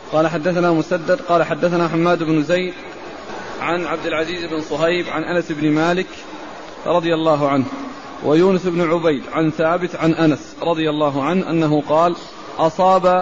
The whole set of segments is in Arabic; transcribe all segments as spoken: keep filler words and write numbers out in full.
قال حدثنا مسدد قال حدثنا حماد بن زيد عن عبد العزيز بن صهيب عن أنس بن مالك رضي الله عنه ويونس بن عبيد عن ثابت عن أنس رضي الله عنه أنه قال أصاب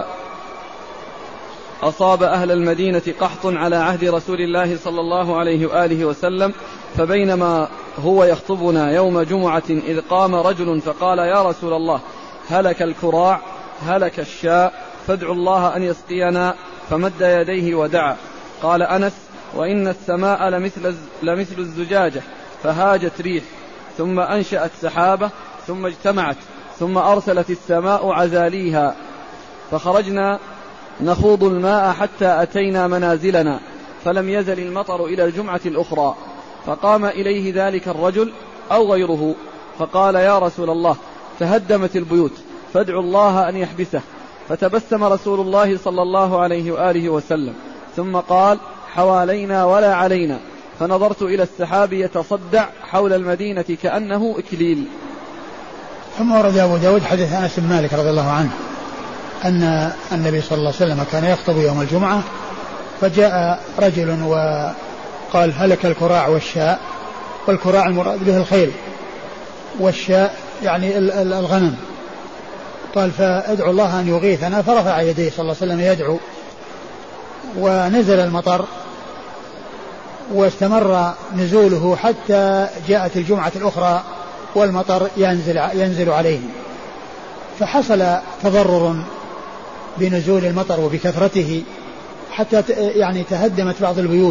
أصاب أهل المدينة قحط على عهد رسول الله صلى الله عليه وآله وسلم، فبينما هو يخطبنا يوم جمعة إذ قام رجل فقال يا رسول الله هلك الكراع هلك الشاء فادعوا الله أن يسقينا، فمد يديه ودعا. قال أنس وإن السماء لمثل, لمثل الزجاجة فهاجت ريح ثم أنشأت سحابة ثم اجتمعت ثم أرسلت السماء عزاليها، فخرجنا نخوض الماء حتى أتينا منازلنا فلم يزل المطر إلى الجمعة الأخرى، فقام إليه ذلك الرجل أو غيره فقال يا رسول الله تهدمت البيوت فادعوا الله أن يحبسه، فتبسم رسول الله صلى الله عليه وآله وسلم ثم قال حوالينا ولا علينا، فنظرت إلى السحاب يتصدع حول المدينة كأنه إكليل. ثم ورد أبو داود حديث أنس بن مالك رضي الله عنه أن النبي صلى الله عليه وسلم كان يخطب يوم الجمعة، فجاء رجل وقال هلك الكراع والشاء، والكراع المراد به الخيل والشاء يعني الغنم، قال فادعوا الله أن يغيثنا، فرفع يديه صلى الله عليه وسلم يدعو ونزل المطر واستمر نزوله حتى جاءت الجمعة الأخرى والمطر ينزل, ينزل عليهم، فحصل تضرر بنزول المطر وبكثرته حتى يعني تهدمت بعض البيوت.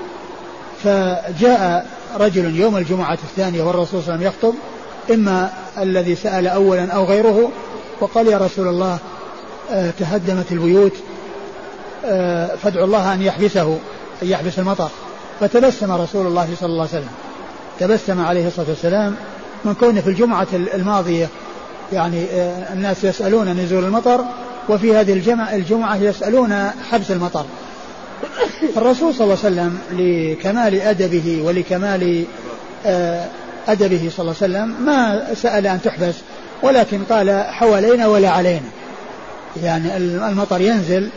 فجاء رجل يوم الجمعة الثانية والرسول صلى الله عليه وسلم يخطب، إما الذي سأل أولا أو غيره، وقال يا رسول الله تهدمت البيوت فادعوا الله أن يحبسه أن يحبس المطر. فتبسم رسول الله صلى الله عليه وسلم، تبسم عليه الصلاة والسلام من كونه في الجمعة الماضية يعني الناس يسألون نزول المطر، وفي هذه الجمعة, الجمعة يسألون حبس المطر. الرسول صلى الله عليه وسلم لكمال أدبه ولكمال أدبه صلى الله عليه وسلم ما سأل أن تحبس، ولكن قال حوالينا ولا علينا، يعني المطر ينزل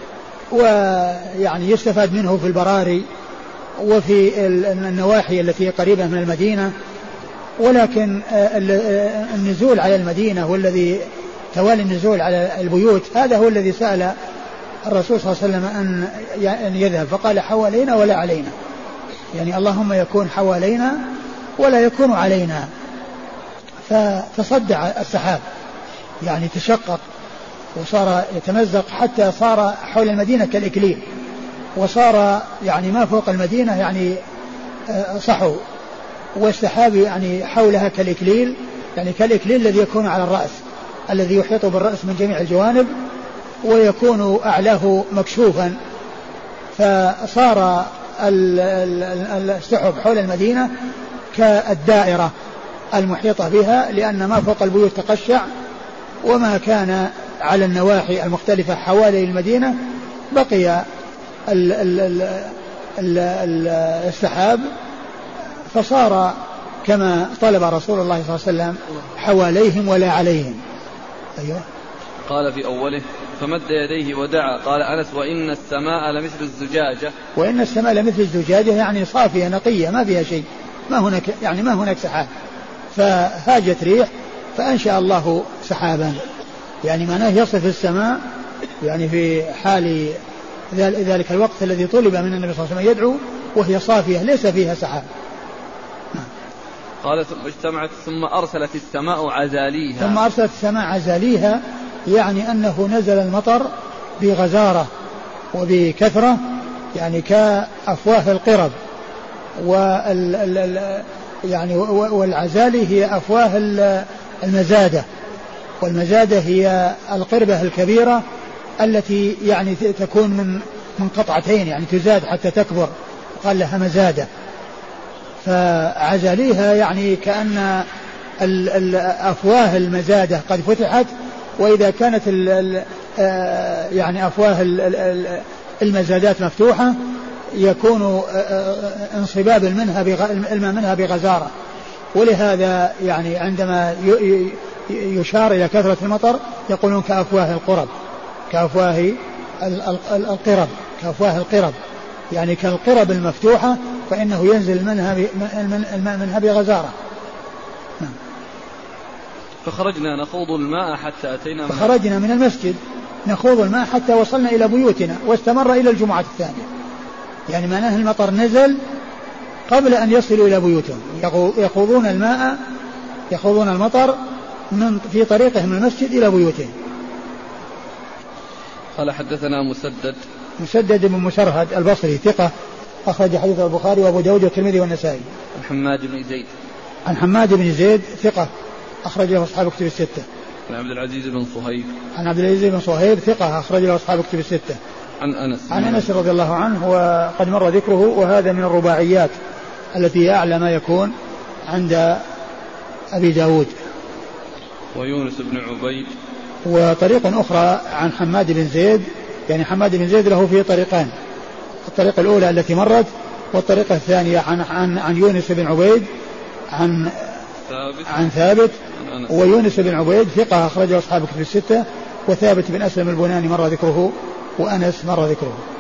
ويعني يستفاد منه في البراري وفي النواحي التي قريبة من المدينة، ولكن النزول على المدينة والذي توالي النزول على البيوت هذا هو الذي سأل الرسول صلى الله عليه وسلم أن يذهب، فقال حوالينا ولا علينا، يعني اللهم يكون حوالينا ولا يكون علينا. فتصدع السحاب يعني تشقق وصار يتمزق حتى صار حول المدينة كالإكليل، وصار يعني ما فوق المدينة يعني صحو، والسحاب يعني حولها كالإكليل، يعني كالإكليل الذي يكون على الرأس الذي يحيط بالرأس من جميع الجوانب ويكون أعلاه مكشوفا، فصار السحب حول المدينة كالدائرة المحيطة بها، لأن ما فوق البيوت تقشع وما كان على النواحي المختلفة حوالي المدينة بقي ال ال ال ال ال السحاب، فصار كما طلب رسول الله صلى الله عليه وسلم حواليهم ولا عليهم. أيوة. قال في أوله فمد يديه ودعا. قال أنس وإن السماء لمثل الزجاجة، وإن السماء لمثل الزجاجة يعني صافية نقية ما فيها شيء، ما هناك يعني ما هناك سحاب، فهاجت ريح فأنشأ الله سحابا، يعني معناه يصف السماء يعني في حال ذلك الوقت الذي طلب من النبي صلى الله عليه وسلم يدعو وهي صافية ليس فيها سحاب. قال ثم اجتمعت ثم أرسلت السماء عزاليها، ثم أرسلت السماء عزاليها يعني أنه نزل المطر بغزارة وبكثرة، يعني كأفواه القرب، وال يعني والعزالي هي أفواه المزادة، والمزادة هي القربة الكبيرة التي يعني تكون من من قطعتين يعني تزاد حتى تكبر، قال لها مزادة. فعزاليها يعني كأن أفواه المزادة قد فتحت، وإذا كانت ال ال يعني أفواه المزادات مفتوحة يكون انصباب منها الماء منها بغزارة، ولهذا يعني عندما يشار إلى كثرة المطر يقولون كأفواه القرب، كأفواه القرب كأفواه القرب يعني كالقرب المفتوحة فإنه ينزل منها الماء منها بغزارة. فخرجنا نخوض الماء حتى أتينا فخرجنا من المسجد نخوض الماء حتى وصلنا إلى بيوتنا واستمر إلى الجمعة الثانية. يعني معناه المطر نزل قبل أن يصلوا إلى بيوتهم يخوضون الماء يخوضون المطر من في طريقهم من المسجد إلى بيوتهم. قال حدثنا مسدد مسدد بن مسرهد البصري ثقة أخرج حديث البخاري وأبو داود والترمذي والنسائي. عن حماد بن زيد عن حماد بن زيد ثقة أخرج له أصحاب كتب الستة. عن عبد العزيز بن صهيب عن عبد العزيز بن صهيب ثقة أخرج له أصحاب كتب الستة. عن أنس عن أنس رضي الله عنه وقد مر ذكره وهذا من الرباعيات التي أعلى ما يكون عند أبي داود. ويونس بن عبيد وطريق أخرى عن حماد بن زيد يعني حماد بن زيد له في طريقان الطريقة الأولى التي مرت والطريقة الثانية عن, عن, عن يونس بن عبيد عن ثابت عن ثابت عن ويونس بن عبيد ثقة أخرجه أصحاب كتب الستة وثابت بن أسلم البناني مر ذكره وأنس مر ذكره.